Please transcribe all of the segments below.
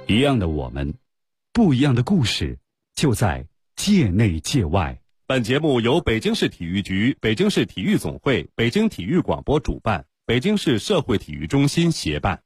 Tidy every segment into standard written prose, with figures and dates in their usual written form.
一样的我们，不一样的故事，就在界内界外。 本节目由北京市体育局、北京市体育总会、北京体育广播主办，北京市社会体育中心协办。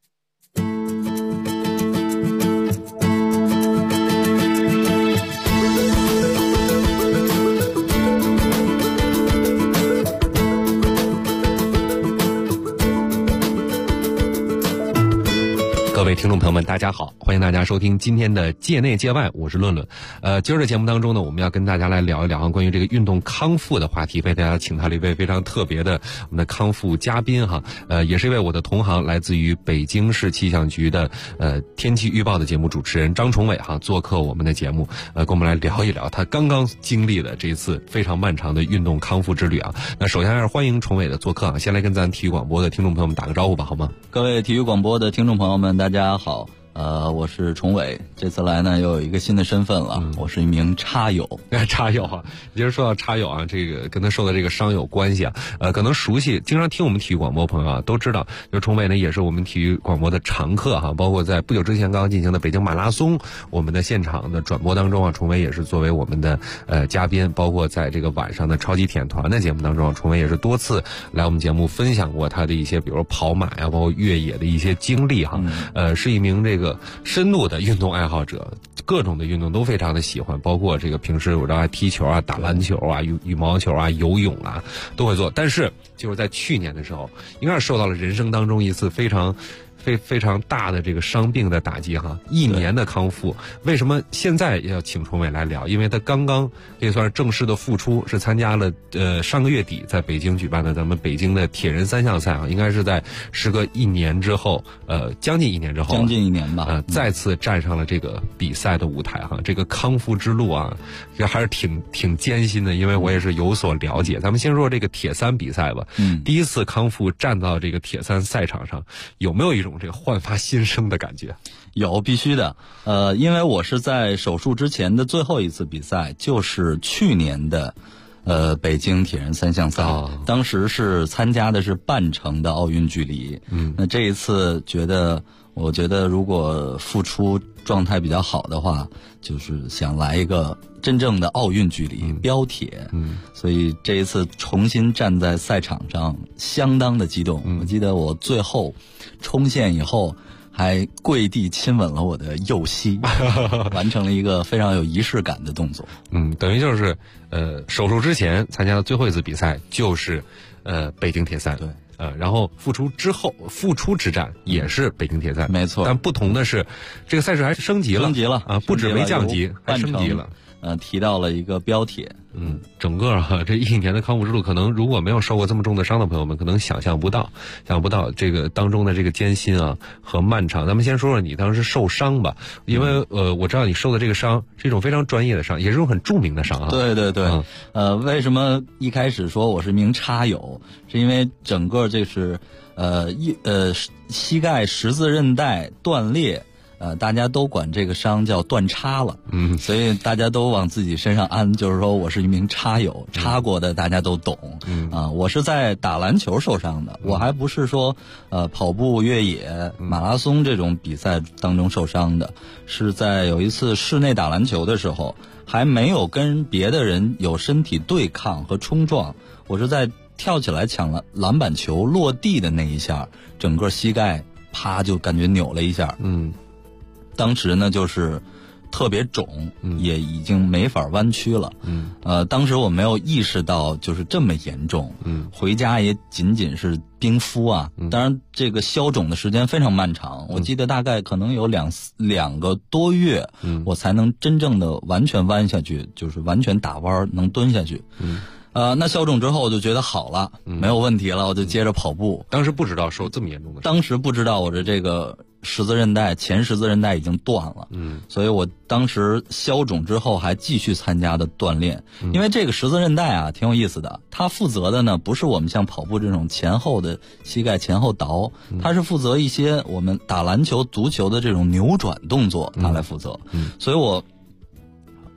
各位听众朋友们，大家好，欢迎大家收听今天的界内界外，我是论论。今儿的节目当中呢，我们要跟大家来聊一聊关于这个运动康复的话题，为大家请到了一位非常特别的我们的康复嘉宾哈，也是一位我的同行，来自于北京市气象局的天气预报的节目主持人张崇伟哈，做客我们的节目，跟我们来聊一聊他刚刚经历的这一次非常漫长的运动康复之旅啊。那首先还是欢迎崇伟的做客啊，先来跟咱体育广播的听众朋友们打个招呼吧，好吗？ 各位体育广播的听众朋友们，大家好。我是崇伟，这次来呢又有一个新的身份了，我是一名插友。 插友啊，其实说到插友啊，这个跟他受的这个伤有关系啊。可能熟悉、经常听我们体育广播朋友啊都知道，就崇伟呢也是我们体育广播的常客哈，包括在不久之前刚刚进行的北京马拉松，我们的现场的转播当中啊，崇伟也是作为我们的嘉宾，包括在这个晚上的超级体验团的节目当中，崇伟也是多次来我们节目分享过他的一些，比如跑马呀，包括越野的一些经历哈。是一名这个深度的运动爱好者，各种的运动都非常的喜欢，包括这个平时我知道踢球啊、打篮球啊、羽毛球啊、游泳啊都会做。但是就是在去年的时候，应该是受到了人生当中一次非常大的这个伤病的打击哈，1年的康复。为什么现在要请崇伟来聊？因为他刚刚可以算是正式的复出，是参加了上个月底在北京举办的咱们北京的铁人3项赛啊，应该是在时隔1年之后，将近1年之后， 将近1年吧， 再次站上了这个比赛的舞台哈。这个康复之路啊，这还是挺艰辛的，因为我也是有所了解。咱们先说这个铁三比赛吧。第一次康复站到这个铁三赛场上，有没有一种这个焕发新生的感觉？ 有，必须的。因为我是在手术之前的最后一次比赛，就是去年的北京铁人3项赛，当时是参加的是半程的奥运距离。那这一次我觉得如果复出状态比较好的话，就是想来一个真正的奥运距离标铁。所以这一次重新站在赛场上，相当的激动。我记得我最后冲线以后还跪地亲吻了我的右膝，完成了一个非常有仪式感的动作。 等于就是手术之前参加的最后一次比赛就是北京铁三。对。然后复出之后，复出之战也是北京铁三， 没错。 但不同的是，这个赛事还是升级了啊，不止没降级，还升级了。 提到了一个标铁。 整个这1年的康复之路，可能如果没有受过这么重的伤的朋友们，可能想象不到这个当中的这个艰辛啊和漫长。咱们先说说你当时受伤吧，因为我知道你受的这个伤是一种非常专业的伤，也是一种很著名的伤啊。 对对对。为什么一开始说我是一名插友，是因为整个这是膝盖十字韧带断裂。大家都管这个伤叫断叉了，所以大家都往自己身上安，就是说我是一名插友，插过的大家都懂。我是在打篮球受伤的，我还不是说跑步、越野、马拉松这种比赛当中受伤的，是在有一次室内打篮球的时候，还没有跟别的人有身体对抗和冲撞，我是在跳起来抢了篮板球落地的那一下，整个膝盖啪就感觉扭了一下。当时呢就是特别肿，也已经没法弯曲了。当时我没有意识到就是这么严重。回家也仅仅是冰敷啊。当然这个消肿的时间非常漫长，我记得大概可能有两个多月，我才能真正的完全弯下去，就是完全打弯能蹲下去。那消肿之后我就觉得好了，没有问题了，我就接着跑步。 当时不知道受这么严重的伤， 当时不知道我的这个前十字韧带已经断了。所以我当时消肿之后还继续参加的锻炼。因为这个十字韧带啊挺有意思的，它负责的呢不是我们像跑步这种前后的膝盖前后倒，它是负责一些我们打篮球、足球的这种扭转动作，它来负责。所以我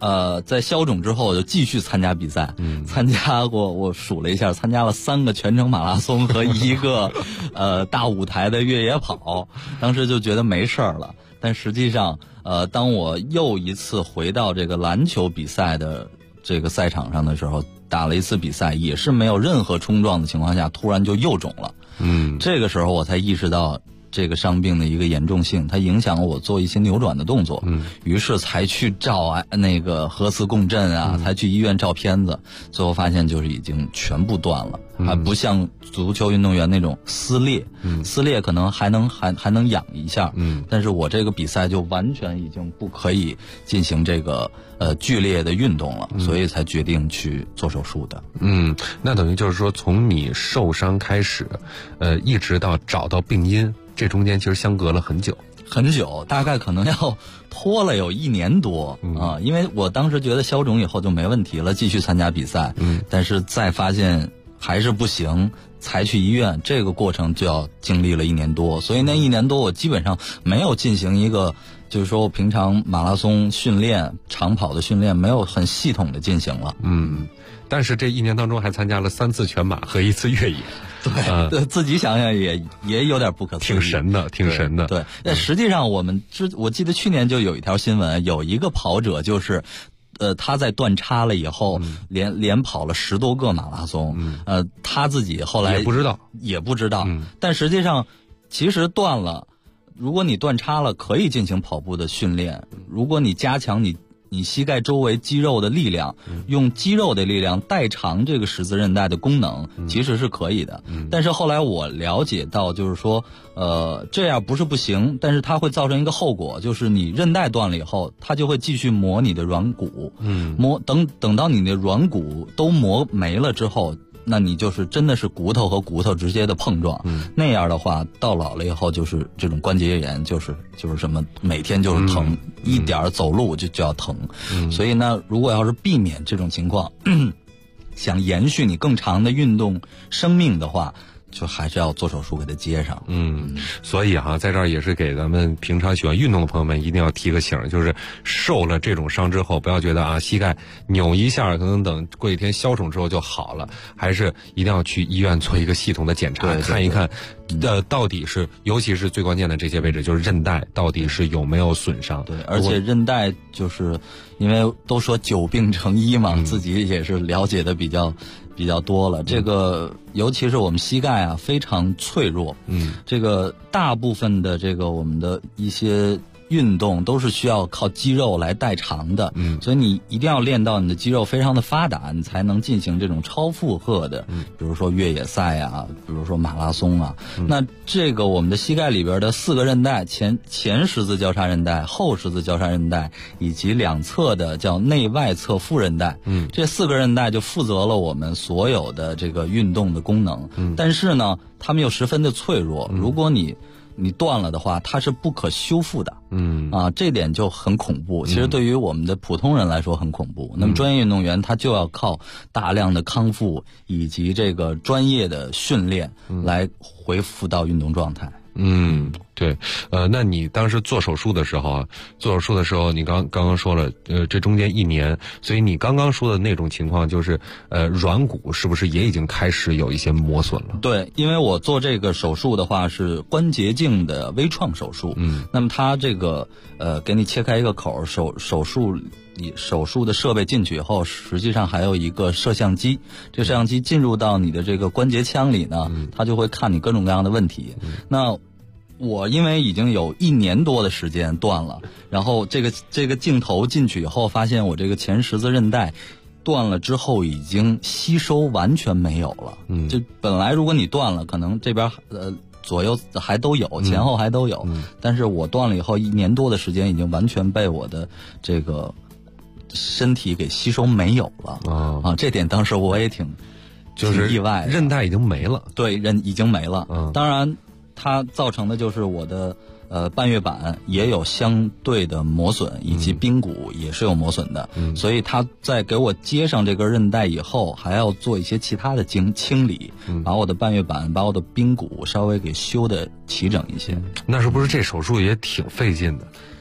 在消肿之后我就继续参加比赛，参加过，我数了一下，参加了3个全程马拉松和1个大舞台的越野跑，当时就觉得没事儿了。但实际上当我又一次回到这个篮球比赛的这个赛场上的时候，打了一次比赛，也是没有任何冲撞的情况下，突然就又肿了。这个时候我才意识到这个伤病的一个严重性，它影响我做一些扭转的动作，于是才去照那个核磁共振啊，才去医院照片子，最后发现就是已经全部断了，还不像足球运动员那种撕裂，撕裂可能还能养一下，但是我这个比赛就完全已经不可以进行这个剧烈的运动了，所以才决定去做手术的。 那等于就是说，从你受伤开始，一直到找到病因，这中间其实相隔了很久， 大概可能要拖了有1年多啊，因为我当时觉得消肿以后就没问题了，继续参加比赛，但是再发现还是不行，才去医院，这个过程就要经历了1年多，所以那1年多我基本上没有进行一个，就是说我平常马拉松训练、长跑的训练没有很系统的进行了。 但是这1年当中还参加了3次全马和1次越野。 对，自己想想也有点不可思议， 挺神的。 对，那实际上我记得去年就有一条新闻，有一个跑者就是他在断叉了以后，连跑了10多个马拉松，他自己后来也不知道，但实际上其实断了，如果你断叉了，可以进行跑步的训练，如果你加强你膝盖周围肌肉的力量，用肌肉的力量代偿这个十字韧带的功能，其实是可以的。但是后来我了解到，就是说，这样不是不行，但是它会造成一个后果，就是你韧带断了以后，它就会继续磨你的软骨，等到你的软骨都磨没了之后，那你就是真的是骨头和骨头直接的碰撞，那样的话到老了以后就是这种关节炎，就是什么每天就是疼，一点走路就要疼，所以呢，如果要是避免这种情况，想延续你更长的运动生命的话，就还是要做手术给它接上。 所以在这儿也是给咱们平常喜欢运动的朋友们一定要提个醒，就是受了这种伤之后，不要觉得膝盖扭一下可能等过几天消肿之后就好了，还是一定要去医院做一个系统的检查，看一看到底是，尤其是最关键的这些位置，就是韧带到底是有没有损伤。 对，而且韧带就是因为都说久病成医嘛，自己也是了解的比较多了。这个尤其是我们膝盖非常脆弱，这个大部分的这个我们的一些运动都是需要靠肌肉来代偿的，所以你一定要练到你的肌肉非常的发达，你才能进行这种超负荷的，比如说越野赛啊，比如说马拉松啊。那这个我们的膝盖里边的4个韧带，前十字交叉韧带、后十字交叉韧带以及两侧的叫内外侧副韧带，这4个韧带就负责了我们所有的这个运动的功能，但是呢，它们又十分的脆弱，如果你断了的话，它是不可修复的。这点就很恐怖。其实对于我们的普通人来说很恐怖。那么专业运动员他就要靠大量的康复以及这个专业的训练来恢复到运动状态。 对，那你当时做手术的时候你刚刚说了，这中间1年，所以你刚刚说的那种情况就是，软骨是不是也已经开始有一些磨损了？对， 因为我做这个手术的话是关节镜的微创手术，那么它这个给你切开一个口，手术的设备进去以后，实际上还有一个摄像机，这个摄像机进入到你的这个关节腔里呢，它就会看你各种各样的问题。那我因为已经有1年多的时间断了，然后这个镜头进去以后，发现我这个前十字韧带断了之后已经吸收完全没有了。就本来如果你断了，可能这边左右还都有，前后还都有，但是我断了以后1年多的时间已经完全被我的这个身体给吸收没有了。这点当时我也挺意外的， 韧带已经没了。 对，已经没了。当然它造成的就是我的半月板也有相对的磨损，以及髌骨也是有磨损的，所以它在给我接上这根韧带以后，还要做一些其他的清理，把我的半月板、把我的髌骨稍微给修的齐整一些。 那是不是这手术也挺费劲的？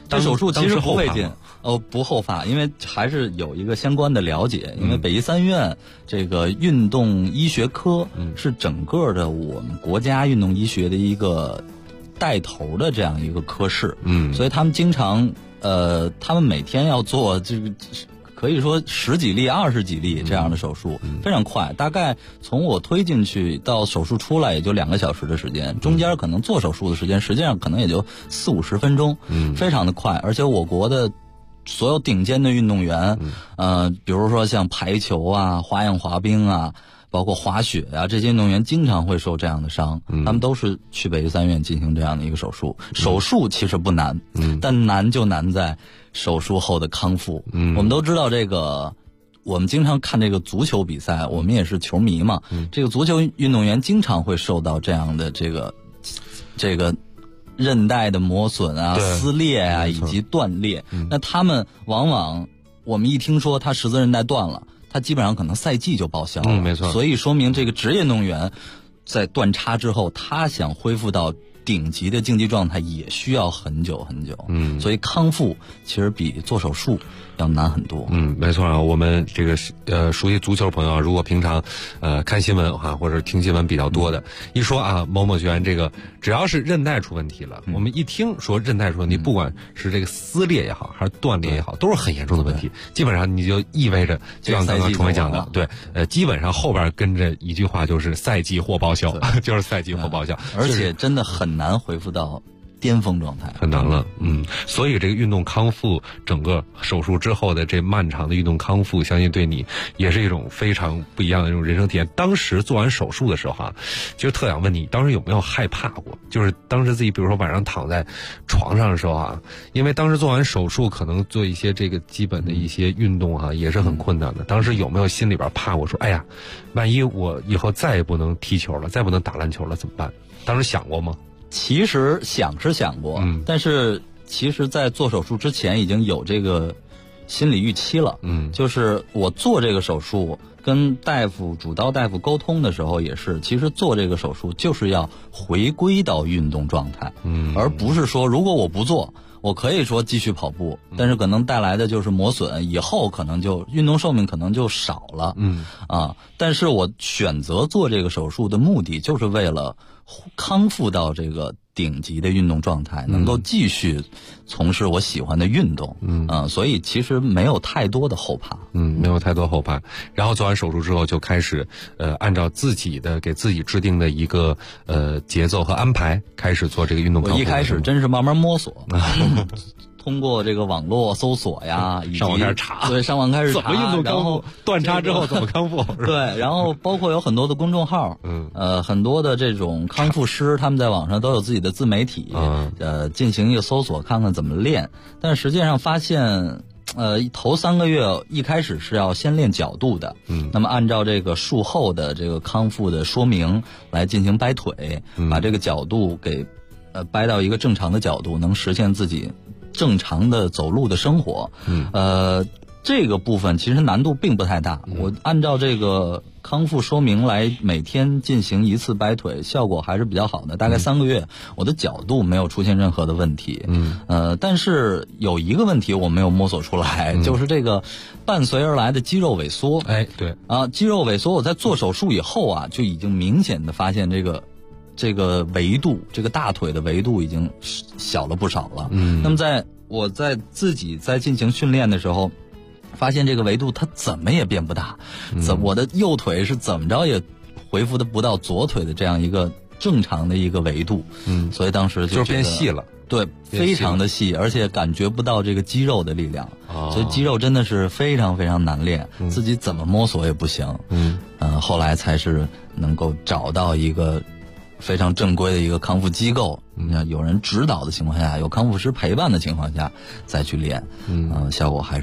这手术其实不费劲， 哦， 不后发，因为还是有一个相关的了解。因为北医三院这个运动医学科是整个的我们国家运动医学的一个带头的这样一个科室，所以他们经常他们每天要做这个。可以说10几例、20几例这样的手术，非常快。大概从我推进去到手术出来也就2个小时的时间，中间可能做手术的时间实际上可能也就40、50分钟，非常的快。而且我国的所有顶尖的运动员，比如说像排球啊、花样滑冰啊，包括滑雪啊，这些运动员经常会受这样的伤，他们都是去北医三院进行这样的一个手术。手术其实不难，但难就难在手术后的康复。我们都知道这个，我们经常看这个足球比赛，我们也是球迷嘛，这个足球运动员经常会受到这样的这个韧带的磨损啊、撕裂啊以及断裂。那他们往往我们一听说他十字韧带断了，他基本上可能赛季就报销了。 没错。 所以说明这个职业运动员在断叉之后，他想恢复到顶级的竞技状态也需要很久很久。所以康复其实比做手术要难很多。 没错啊，我们这个熟悉足球朋友，如果平常看新闻啊或者听新闻比较多的，一说啊某某球员这个只要是韧带出问题了，我们一听说韧带出问题，不管是这个撕裂也好还是断裂也好，都是很严重的问题。基本上你就意味着，就像刚刚崇伟讲的，对，基本上后边跟着一句话就是赛季或报销，就是赛季或报销， 而且真的很难恢复到巅峰状态， 很难了。所以这个运动康复，整个手术之后的这漫长的运动康复，相信对你也是一种非常不一样的这种人生体验。当时做完手术的时候其实特想问你，当时有没有害怕过？就是当时自己比如说晚上躺在床上的时候因为当时做完手术可能做一些这个基本的一些运动也是很困难的。当时有没有心里边怕过说，哎呀，万一我以后再也不能踢球了，再不能打篮球了怎么办？当时想过吗？ 其实想是想过，但是其实在做手术之前已经有这个心理预期了。就是我做这个手术跟主刀大夫沟通的时候也是，其实做这个手术就是要回归到运动状态，而不是说如果我不做，我可以说继续跑步，但是可能带来的就是磨损，以后可能就运动寿命可能就少了。但是我选择做这个手术的目的就是为了康复到这个顶级的运动状态，能够继续从事我喜欢的运动。所以其实没有太多的后怕。 没有太多后怕。然后做完手术之后就开始按照自己的给自己制定的一个节奏和安排开始做这个运动康复。 我一开始真是慢慢摸索。通过这个网络搜索呀，以及上网开始查， 对，上网开始查怎么运动康复，断叉之后怎么康复， 对，然后包括有很多的公众号，很多的这种康复师，他们在网上都有自己的自媒体，进行一个搜索，看看怎么练。但实际上发现，头3个月一开始是要先练角度的，那么按照这个术后的这个康复的说明来进行掰腿，把这个角度给掰到一个正常的角度，能实现自己正常的走路的生活。这个部分其实难度并不太大，我按照这个康复说明来每天进行1次掰腿，效果还是比较好的。大概3个月，我的角度没有出现任何的问题。但是有一个问题我没有摸索出来，就是这个伴随而来的肌肉萎缩。 对肌肉萎缩，我在做手术以后就已经明显的发现这个维度，这个大腿的维度已经小了不少了。那么我在自己在进行训练的时候，发现这个维度它怎么也变不大，我的右腿是怎么着也恢复的不到左腿的这样一个正常的一个维度。所以当时就是变细了。 对，非常的细，而且感觉不到这个肌肉的力量。所以肌肉真的是非常非常难练，自己怎么摸索也不行。后来才是能够找到一个非常正规的一个康复机构，有人指导的情况下，有康复师陪伴的情况下再去练，效果还是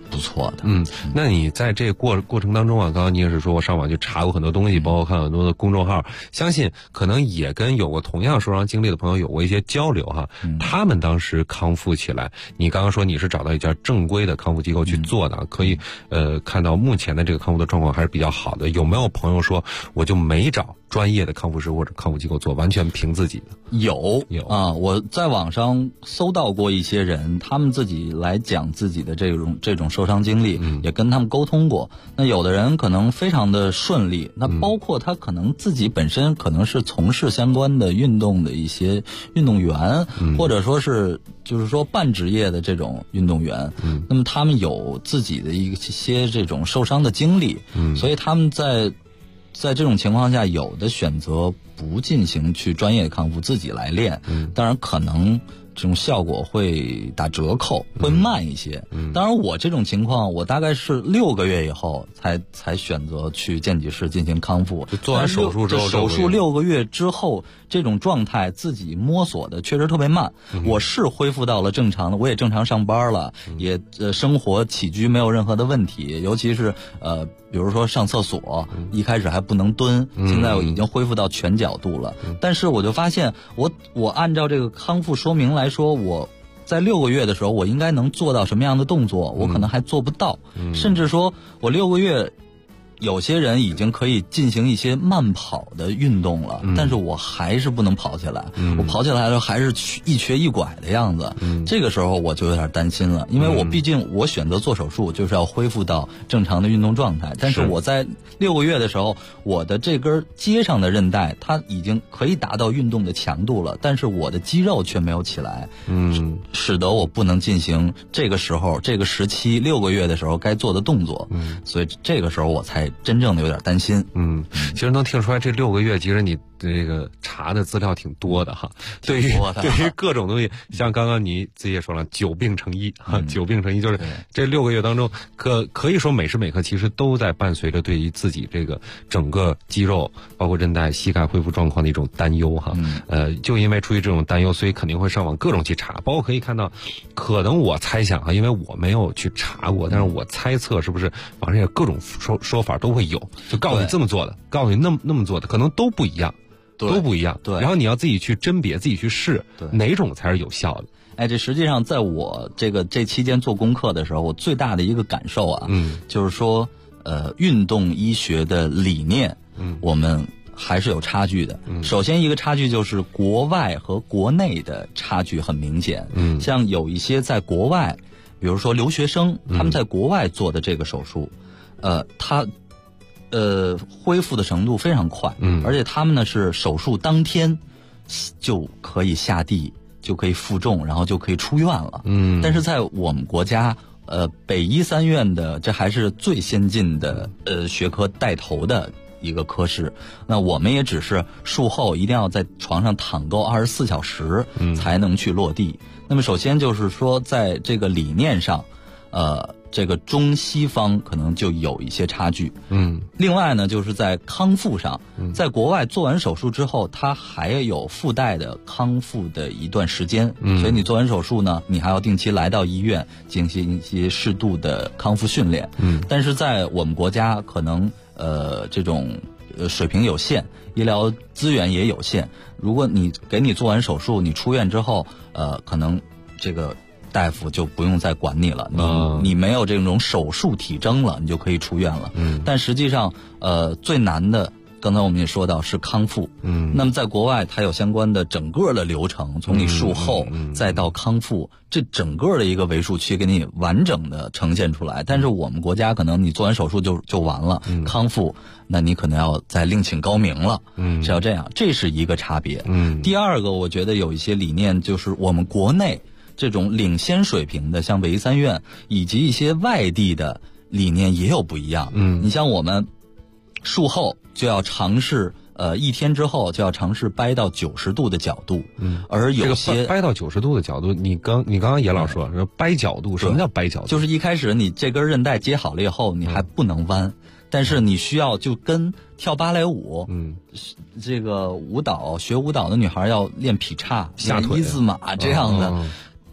不错的。 那你在这过程当中啊，刚刚你也是说我上网去查过很多东西，包括看很多的公众号，相信可能也跟有过同样受伤经历的朋友有过一些交流哈。他们当时康复起来，你刚刚说你是找到一家正规的康复机构去做的，可以看到目前的这个康复的状况还是比较好的。有没有朋友说我就没找专业的康复师或者康复机构做，完全凭自己的？ 有啊，我在网上搜到过一些人，他们自己来讲自己的这种受伤经历，也跟他们沟通过。那有的人可能非常的顺利，那包括他可能自己本身可能是从事相关的运动的一些运动员，或者说是就是说半职业的这种运动员，那么他们有自己的一些这种受伤的经历，所以他们在这种情况下，有的选择不进行去专业康复，自己来练，当然可能这种效果会打折扣，会慢一些。当然我这种情况，我大概是6个月以后才选择去健己室进行康复。 就做完手术之后， 手术6个月之后，这种状态自己摸索的确实特别慢。我是恢复到了正常的，我也正常上班了，也生活起居没有任何的问题，尤其是比如说上厕所，一开始还不能蹲，现在我已经恢复到全角度了。但是我就发现，我按照这个康复说明来说，我在6个月的时候，我应该能做到什么样的动作，我可能还做不到，甚至说我6个月。有些人已经可以进行一些慢跑的运动了，但是我还是不能跑起来。我跑起来的时候还是一瘸一拐的样子。这个时候我就有点担心了，因为我毕竟我选择做手术就是要恢复到正常的运动状态，但是我在6个月的时候，我的这根接上的韧带它已经可以达到运动的强度了，但是我的肌肉却没有起来，使得我不能进行这个时候这个时期6个月的时候该做的动作。所以这个时候我才真正的有点担心。 其实能听出来这6个月，其实你这个查的资料挺多的哈。对于各种东西，像刚刚你自己也说了，久病成医哈，久病成医就是这6个月当中，可以说每时每刻其实都在伴随着对于自己这个整个肌肉，包括韧带、膝盖恢复状况的一种担忧哈。就因为出于这种担忧，所以肯定会上网各种去查，包括可以看到，可能我猜想哈，因为我没有去查过，但是我猜测是不是网上有各种说法都会有，就告诉你这么做的，告诉你那么做的，可能都不一样。都不一样，对。然后你要自己去甄别，自己去试，哪种才是有效的。 这实际上在我这期间做功课的时候，我最大的一个感受啊，就是说，运动医学的理念，我们还是有差距的。首先一个差距就是国外和国内的差距很明显。像有一些在国外，比如说留学生，他们在国外做的这个手术，他恢复的程度非常快，而且他们呢是手术当天就可以下地，就可以负重，然后就可以出院了。但是在我们国家，北医3院的这还是最先进的学科带头的一个科室，那我们也只是术后一定要在床上躺够24小时才能去落地。那么首先就是说，在这个理念上，这个中西方可能就有一些差距。另外呢，就是在康复上，在国外做完手术之后，它还有附带的康复的一段时间，所以你做完手术呢，你还要定期来到医院进行一些适度的康复训练。但是在我们国家，可能这种水平有限，医疗资源也有限。如果你给你做完手术，你出院之后，可能这个大夫就不用再管你了，你没有这种手术体征了，你就可以出院了。但实际上，最难的，刚才我们也说到是康复。那么在国外，它有相关的整个的流程，从你术后再到康复，这整个的一个为数区给你完整的呈现出来。但是我们国家可能你做完手术就完了，康复那你可能要再另请高明了，是要这样，这是一个差别。第二个，我觉得有一些理念就是我们国内这种领先水平的，像北医3院以及一些外地的理念也有不一样。你像我们术后就要尝试1天之后就要尝试掰到90度的角度，而有些这个掰到90度的角度，你刚刚也老说掰角度，什么叫掰角度？ 就是一开始你这根韧带接好了以后，你还不能弯，但是你需要就跟跳芭蕾舞，这个学舞蹈的女孩要练劈叉、下腿、一字马这样的。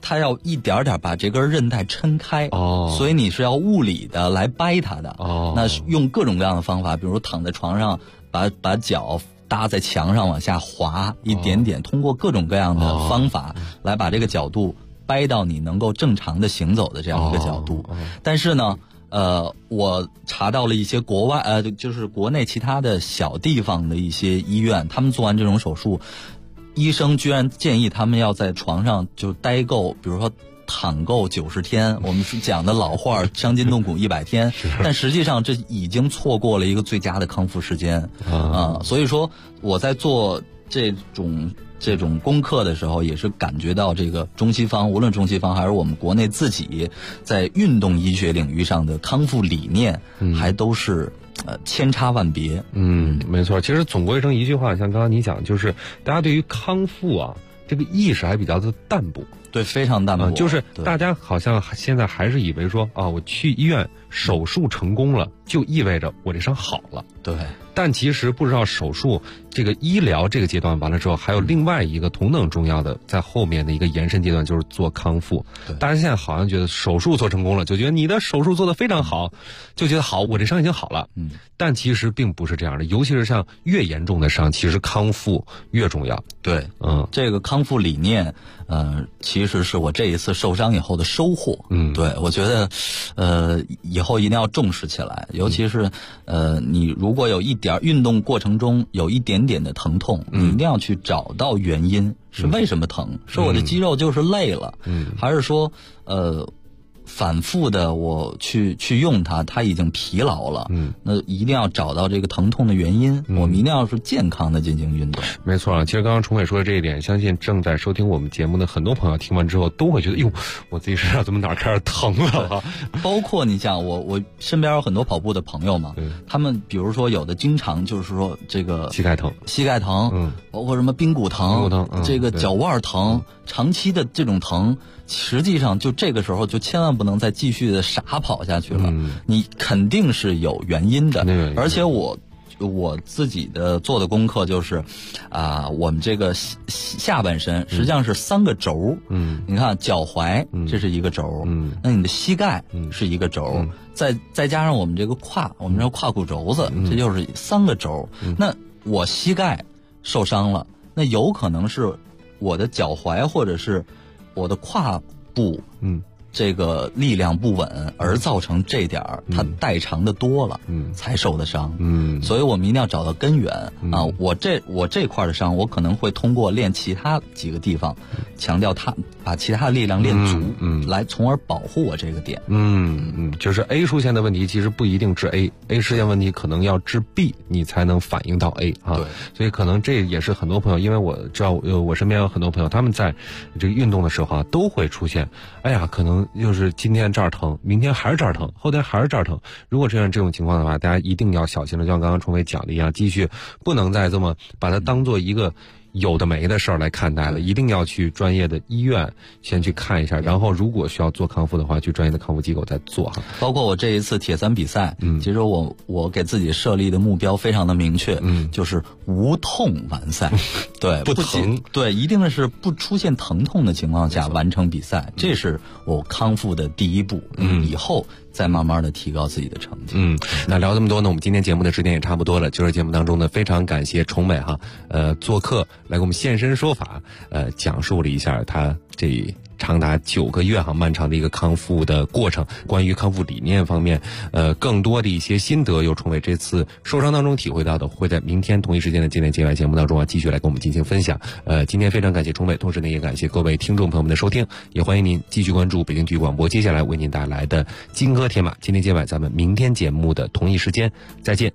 它要一点点把这根韧带抻开，所以你是要物理的来掰它的。那用各种各样的方法，比如躺在床上，把脚搭在墙上往下滑一点点，通过各种各样的方法来把这个角度掰到你能够正常的行走的这样一个角度。但是呢，我查到了一些国外就是国内其他的小地方的一些医院，他们做完这种手术，医生居然建议他们要在床上就待够，比如说躺够90天，我们是讲的老话伤筋动骨100天，但实际上这已经错过了一个最佳的康复时间所以说我在做这种功课的时候，也是感觉到这个中西方，无论中西方还是我们国内自己在运动医学领域上的康复理念，还都是千差万别。 没错。其实总归成一句话，像刚刚你讲，就是大家对于康复啊这个意识还比较的淡薄。 对，非常淡薄。 就是大家好像现在还是以为说我去医院手术成功了，就意味着我这伤好了。 对。 但其实不知道手术这个医疗这个阶段完了之后，还有另外一个同等重要的在后面的一个延伸阶段，就是做康复。大家现在好像觉得手术做成功了，就觉得你的手术做得非常好，就觉得好，我这伤已经好了。但其实并不是这样的，尤其是像越严重的伤，其实康复越重要。 对，这个康复理念，其实是我这一次受伤以后的收获。对，我觉得，以后一定要重视起来，尤其是你如果有一点运动过程中有一点点的疼痛，你一定要去找到原因，是为什么疼？是我的肌肉就是累了，还是说反复的我去用它已经疲劳了。那一定要找到这个疼痛的原因，我们一定要是健康的进行运动。 没错其实刚刚崇伟说的这一点，相信正在收听我们节目的很多朋友听完之后都会觉得，哟，我自己身上怎么哪儿开始疼了包括你像我身边有很多跑步的朋友嘛，他们比如说有的经常就是说这个膝盖疼，包括什么髌骨疼，这个脚腕疼，长期的这种疼，实际上就这个时候就千万不能再继续的傻跑下去了，你肯定是有原因的。而且我自己的做的功课就是我们这个下半身实际上是3个轴。你看脚踝这是一个轴，那你的膝盖是一个轴，再加上我们这个我们这胯骨轴子，这就是3个轴。那我膝盖受伤了，那有可能是我的脚踝或者是我的胯部这个力量不稳，而造成这点它代偿的多了，才受的伤。所以我们一定要找到根源我这块的伤，我可能会通过练其他几个地方，强调把其他的力量练足，来从而保护我这个点。 就是 A 出现的问题其实不一定治 A 出现问题可能要治 B， 你才能反映到 A 对， 所以可能这也是很多朋友，因为我知道我身边有很多朋友，他们在这个运动的时候都会出现，可能就是今天这儿疼，明天还是这儿疼，后天还是这儿疼。如果这种情况的话，大家一定要小心了，就像刚刚崇伟讲的一样，继续不能再这么把它当做一个有的没的事儿来看待了，一定要去专业的医院先去看一下，然后如果需要做康复的话，去专业的康复机构再做包括我这一次铁三比赛，其实我给自己设立的目标非常的明确，就是无痛完赛。对， 不疼， 对，一定是不出现疼痛的情况下完成比赛，这是我康复的第一步。以后再慢慢的提高自己的成绩。 那聊这么多呢，我们今天节目的时间也差不多了。就是节目当中呢，非常感谢崇伟做客来给我们现身说法，讲述了一下他这长达9个月漫长的一个康复的过程，关于康复理念方面，更多的一些心得，由崇伟这次受伤当中体会到的，会在明天同一时间的今天节外节目当中继续来跟我们进行分享。今天非常感谢崇伟，同时呢也感谢各位听众朋友们的收听，也欢迎您继续关注北京体育广播接下来为您带来的金戈铁马。今天节外，咱们明天节目的同一时间再见。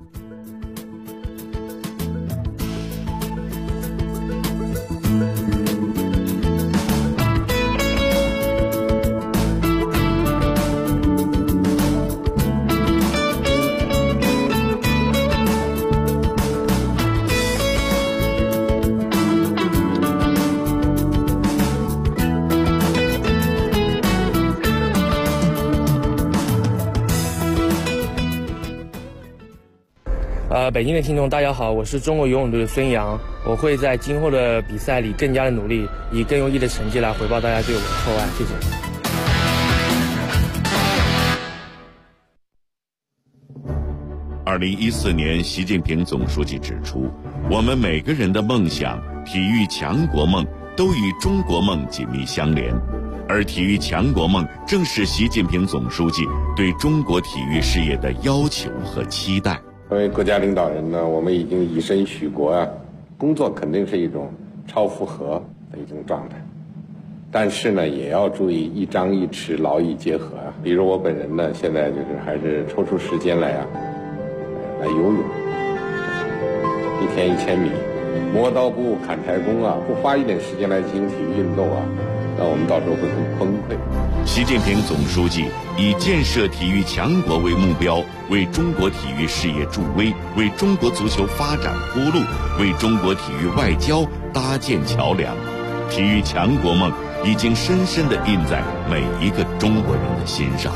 北京的听众大家好，我是中国游泳队的孙杨，我会在今后的比赛里更加的努力，以更优异的成绩来回报大家对我的厚爱，谢谢。 2014年，习近平总书记指出，我们每个人的梦想、体育强国梦都与中国梦紧密相连，而体育强国梦正是习近平总书记对中国体育事业的要求和期待。 作为国家领导人呢，我们已经以身许国啊，工作肯定是一种超负荷的一种状态，但是呢，也要注意一张一弛，劳逸结合啊。比如我本人呢，现在就是还是抽出时间来游泳，一天1000米，磨刀不误砍柴工啊，不花一点时间来进行体育运动啊，那我们到时候会很崩溃。 习近平总书记以建设体育强国为目标，为中国体育事业助威，为中国足球发展铺路，为中国体育外交搭建桥梁。体育强国梦已经深深地印在每一个中国人的心上。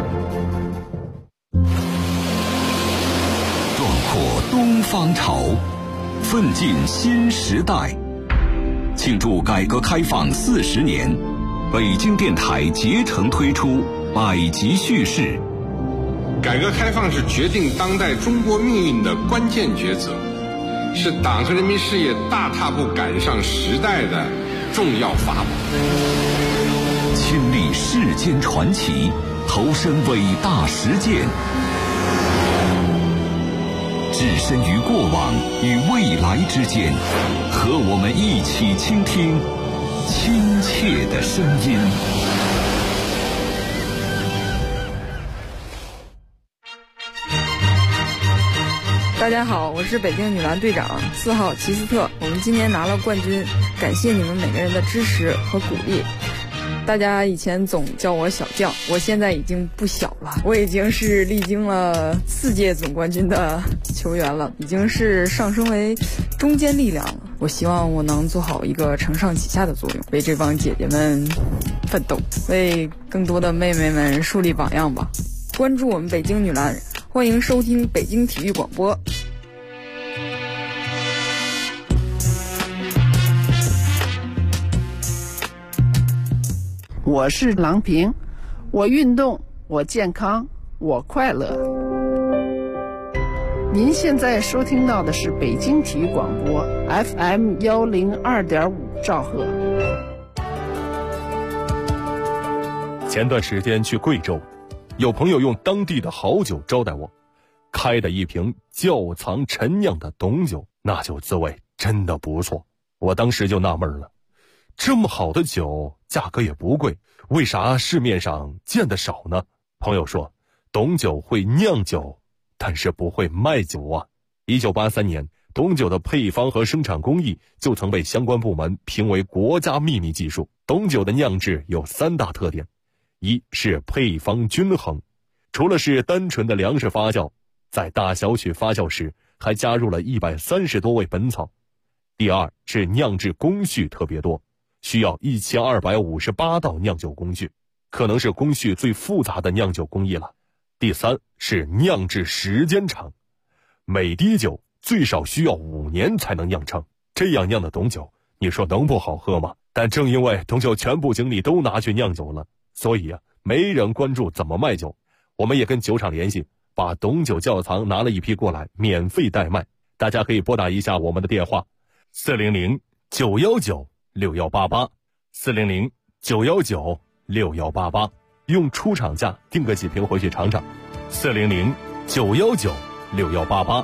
壮阔东方潮，奋进新时代。庆祝改革开放40年，北京电台竭诚推出百集叙事。 改革开放是决定当代中国命运的关键抉择，是党和人民事业大踏步赶上时代的重要法宝。 亲历世间传奇，投身伟大实践，置身于过往与未来之间，和我们一起倾听亲切的声音。 大家好，我是北京女篮队长4号齐斯特，我们今年拿了冠军，感谢你们每个人的支持和鼓励。大家以前总叫我小将，我现在已经不小了，我已经是历经了4届总冠军的球员了，已经是上升为中坚力量了。我希望我能做好一个承上启下的作用，为这帮姐姐们奋斗，为更多的妹妹们树立榜样吧。关注我们北京女篮，欢迎收听北京体育广播。 我是郎平，我运动，我健康，我快乐。您现在收听到的是北京体育广播 FM 102.5兆赫。 前段时间去贵州，有朋友用当地的好酒招待我，开的一瓶窖藏陈酿的董酒，那酒滋味真的不错。我当时就纳闷了，这么好的酒价格也不贵，为啥市面上见得少呢？朋友说，董酒会酿酒，但是不会卖酒啊。1983年，董酒的配方和生产工艺就曾被相关部门评为国家秘密技术。董酒的酿制有3大特点，一是配方均衡，除了是单纯的粮食发酵，在大小曲发酵时还加入了130多味本草。第二是酿制工序特别多，需要1258道酿酒工序，可能是工序最复杂的酿酒工艺了。第三是酿制时间长，每滴酒最少需要5年才能酿成，这样酿的董酒，你说能不好喝吗？但正因为董酒全部精力都拿去酿酒了，所以没人关注怎么卖酒。我们也跟酒厂联系，把董酒窖藏拿了一批过来，免费代卖。大家可以拨打一下我们的电话400-919-6188 400-919-6188，用出厂价订个几瓶回去尝尝。400-919-6188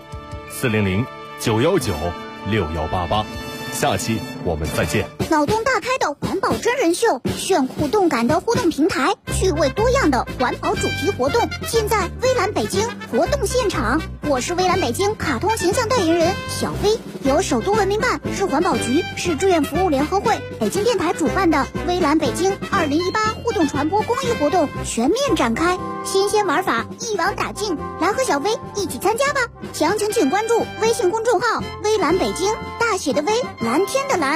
400-919-6188。下期我们再见。 脑洞大开的环保真人秀，炫酷动感的互动平台，趣味多样的环保主题活动，尽在微蓝北京活动现场。我是微蓝北京卡通形象代言人小飞，由首都文明办、市环保局、市志愿服务联合会、北京电台主办的微蓝北京2018互动传播公益活动全面展开，新鲜玩法一网打尽，来和小飞一起参加吧！详情请关注微信公众号微蓝北京，大写的微，蓝天的蓝。